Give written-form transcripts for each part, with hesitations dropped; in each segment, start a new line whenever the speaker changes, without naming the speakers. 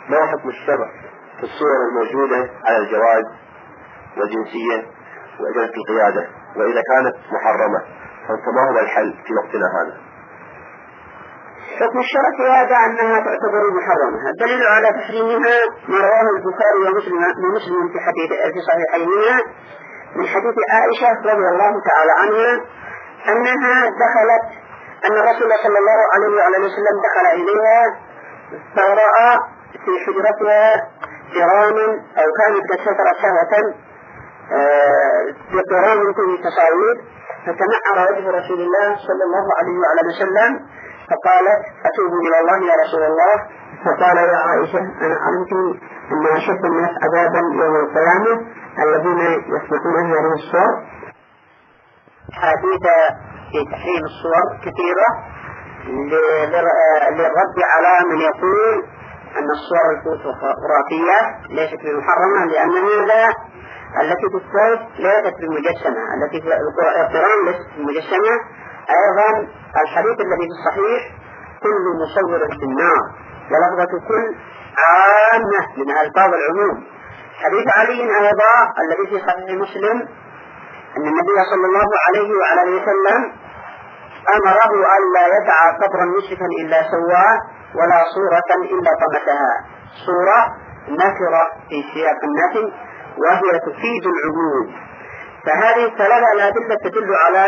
ما هو حكم الشرع في الصور الموجودة على الجواز والجنسية وإجازة القيادة، وإذا كانت محرمة فما هو الحل في وقتنا هذا؟
حكم الشرع في هذا أنها تعتبر محرمة. الدليل على تحريمها ما رواه البخاري ومسلم في صحيحيهما من حديث عائشة رضي الله تعالى عنها أنها أن الرسول صلى الله عليه وعلى وسلم دخل إليها فرأى في حجرتها جراما أو كانت قد سترت شهوة بقرام في تصاوير، فتنعر وجه رسول الله صلى الله عليه وعلى وسلم فقالت أتوب إلى الله يا رسول الله. فقال يا عائشة أنا علمت أن أشد الناس عذابا يوم القيامة الذين يسمعون هذه الصور. حديث في تحريم الصور كثيرة للرد على من يقول أن الصور الفوتوغرافية ليست بمحرمة، لأن هذا التي في الصوت ليست بمجسمة، التي في القرآن ليست بمجسمة. أيضا الحديث الذي في الصحيح كل مصور في النار، ولفظة كل عامة من ألفاظ العموم. حديث علي أيضا الذي في صحيح مسلم أن النبي صلى الله عليه وعلى وسلم أمره ألا يدع قبرا مشرفا إلا سواه ولا صورة إلا طمسها. صورة نكرة في سياق النفي وهي تفيد العموم. فهذه الثلاثة الأدلة تدل على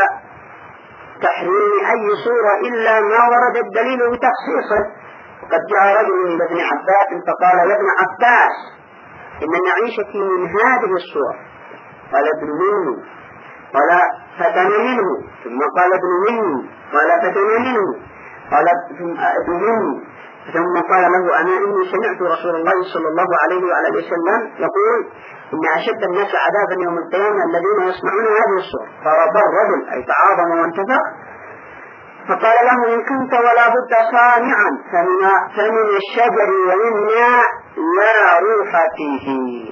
تحريم أي صورة إلا ما ورد الدليل بتخصيصه. وقد جاء رجل إلى ابن عباس فقال يا ابن عباس إن معيشتي من هذه الصور. قال ابن مني، قال فتن منه، ثم قال ابن مني، قال فتن منه، قال ابن مني، ثم قال له أنا إني سمعت رسول الله صلى الله عليه وعلى وسلم يقول إن أشد الناس عذابا يوم القيامة الذين يسمعون هذه الصور. فرضى الرجل أي تعاظم وانتفق، فقال له إن كنت ولا بد صانعا فمن الشجر ومنا لا روح فيه.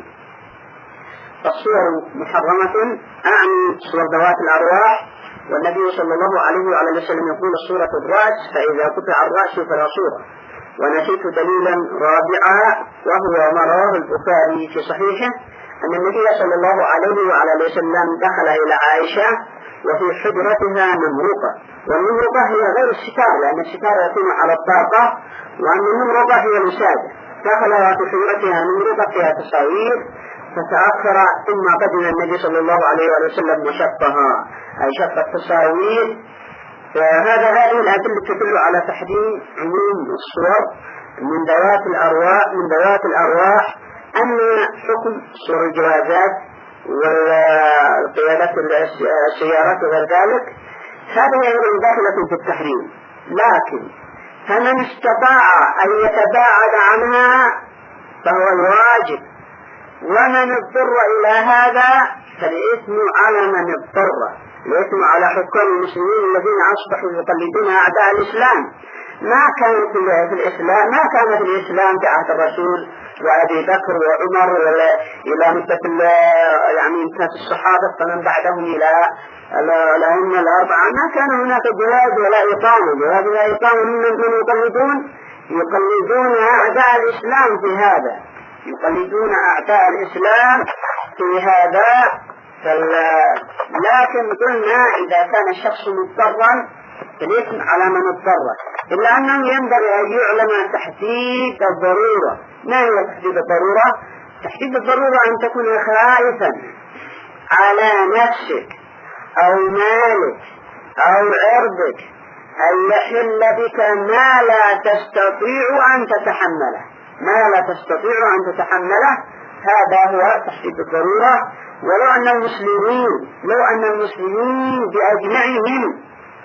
فالصور محرمة أعني صور ذوات الأرواح، والنبي صلى الله عليه وعلى وسلم يقول الصورة الرأس فإذا قطع الرأس فلا صورة. ونسيت دليلا رابعا وهو ما رواه البخاري في صحيحه أن النبي صلى الله عليه وعلى وسلم دخل إلى عائشة وفي حجرتها نمرقة، والنمرقة هي غير الستار لأن الستار يكون على الطاقة، وأن النمرقة هي الوسادة. دخل في حجرتها نمرقة فيها تصاوير، فتأخر ثم قدم النبي صلى الله عليه وسلم وشقها أي شق التصاوير. هذه الأدلة تدل على تحريم عموم الصور من ذوات الأرواح. أما حكم صور الجوازات والقيادات السيارات وغير ذلك هذا غير داخلة في التحريم، لكن فمن استطاع أن يتباعد عنها فهو الواجب، ومن اضطر إلى هذا فالإثم على من اضطر. الإثم على حكام المسلمين الذين أصبحوا يقلدون أعداء الإسلام. ما كان في الإسلام في عهد الرسول وأبي بكر وعمر إلى مدة يعني مدة الصحابة فمن بعدهم إلى الأئمة الأربعة ما كان هناك جهاد ولا إقامة. جهاد ولا إقامة من يقلدون أعداء الإسلام في هذا، يقلدون أعداء الإسلام في هذا. لكن قلنا إذا كان الشخص مضطرا فالإثم على من اضطر، إلا أنه ينبغي أن يعلم تحديد الضرورة. ما هو تحديد الضرورة؟ تحديد الضرورة أن تكون خائفا على نفسك أو مالك أو عرضك أن يحل بك ما لا تستطيع أن تتحمله، هذا هو تحديد الضرورة. ولو أن المسلمين بأجمعهم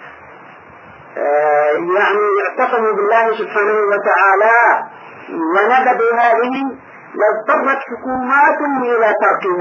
يعني يعتصموا بالله سبحانه وتعالى ونبذوا هذه لاضطرت حكومات إلى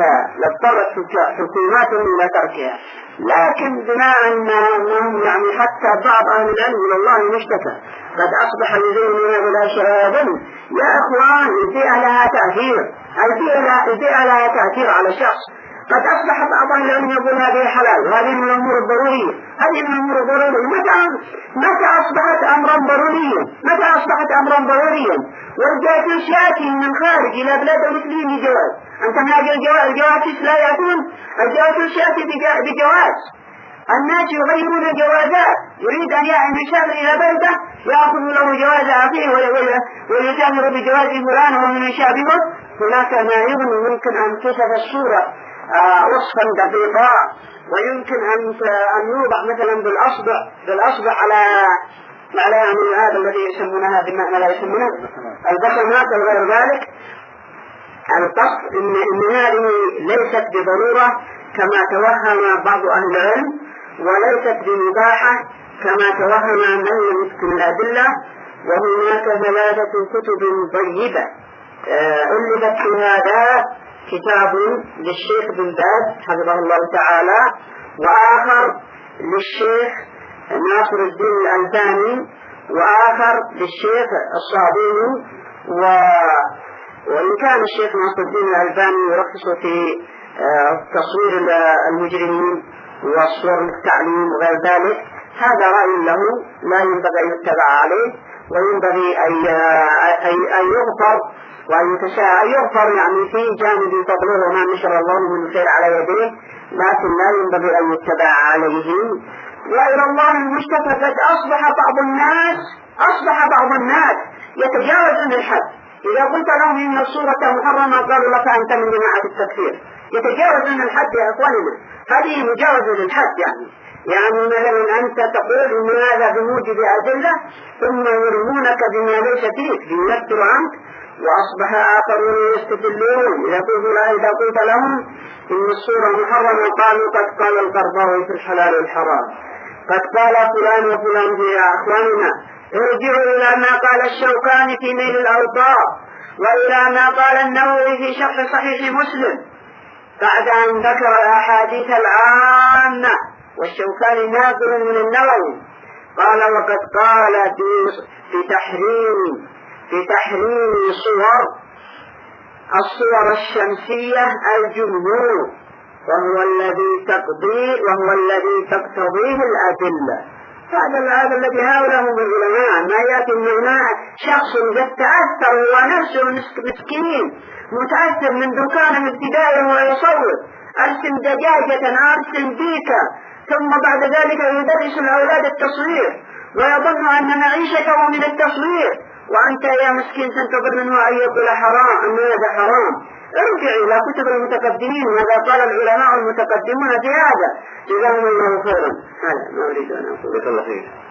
تركها. لكن بناء أنهم يعني حتى بعض أهل العلم إلى الله مشتكى قد أصبح يزينون بلا شهادة. يا أخوان البيئة لها تأثير على شخص. قد أصبح بعض العلم يقول هذه حلال وهذه من الأمور الضرورية، هذه من الأمور الضرورية. متى أصبحت أمرا ضروريا؟ متى أصبحت أمرا ضروريا؟ والجاسوس يأتي من خارج إلى بلاد المسلمين بجواز. أنت ما الجواسيس لا يأتون، الجاسوس يأتي بجواز. الناس يغيرون الجوازات، يريد أن يسافر إلى بلده يأخذ له جواز أخيه ويسافر بجواز فلان ومن يشابهه. هناك ما يمكن أن تصف الصورة وصفا دقيقا، ويمكن أن يوضع مثلا بالأصبع على يعني هذا الذي يسمونها بمعنى لا يسمونه البصمات وغير ذلك. القصد إن هذه ليست بضرورة كما توهم بعض أهل العلم، وليست بمباحة كما توهم من يمسك الأدلة. وهناك 3 كتب طيبة ألفت في هذا، كتاب للشيخ بن باز حفظه الله تعالى، وآخر للشيخ ناصر الدين الألباني، وآخر للشيخ الصابوني. وإن كان الشيخ ناصر الدين الألباني يرخص في تصوير المجرمين وصور التعليم وغير ذلك، هذا رأي له لا ينبغي أن يتبع عليه، وينبغي أن يغفر وأن يغفر يعني في جانب فضله وما نشر الله من الخير على يديه، لكن لا ينبغي أن يتبع عليهم. وإلى الله المشتكى قد أصبح بعض الناس يتجاوزون الحد. إذا قلت لهم إن الصورة محرمة قالوا لك أنت من جماعة التكفير. يتجاوزون الحد يا أخواننا، هذه مجاوزة للحد. يعني مثلا أنت تقول إن هذا بموجب أدلة ثم يرمونك بما ليس فيك لينكروا عنك، وأصبح آخرون يستدلون. إذا قلت لهم إن الصورة محرمة قالوا قد قال القرضاوي في الحلال والحرام، قد قال فلان وفلان. يا أخواننا ارجعوا إلى ما قال الشوكاني في نيل الأوطار، وإلى ما قال النووي في شرح صحيح مسلم بعد أن ذكر الأحاديث العامة. والشوكاني ناقل من النووي قال وقد قال في تحريم الصور الشمسية الجمهور، وهو الذي تقتضيه الأدلة. هذا الذي هؤلاء هم العلماء. ما يأتي من هنا شخص قد تأثر ونفسه مسكين متأثر من دكان ابتدائي ويصور أرسم دجاجة أرسم بيكا، ثم بعد ذلك يدرس الأولاد التصوير ويظن أن معيشته من التصوير، وأنت يا مسكين تنتظر منه أن يقول حرام أن هذا حرام. ارجع إلى كتب المتقدمين، ماذا قال العلماء المتقدمون في هذا، جزاهم الله خيرا. هذا ما أريد أن أقول.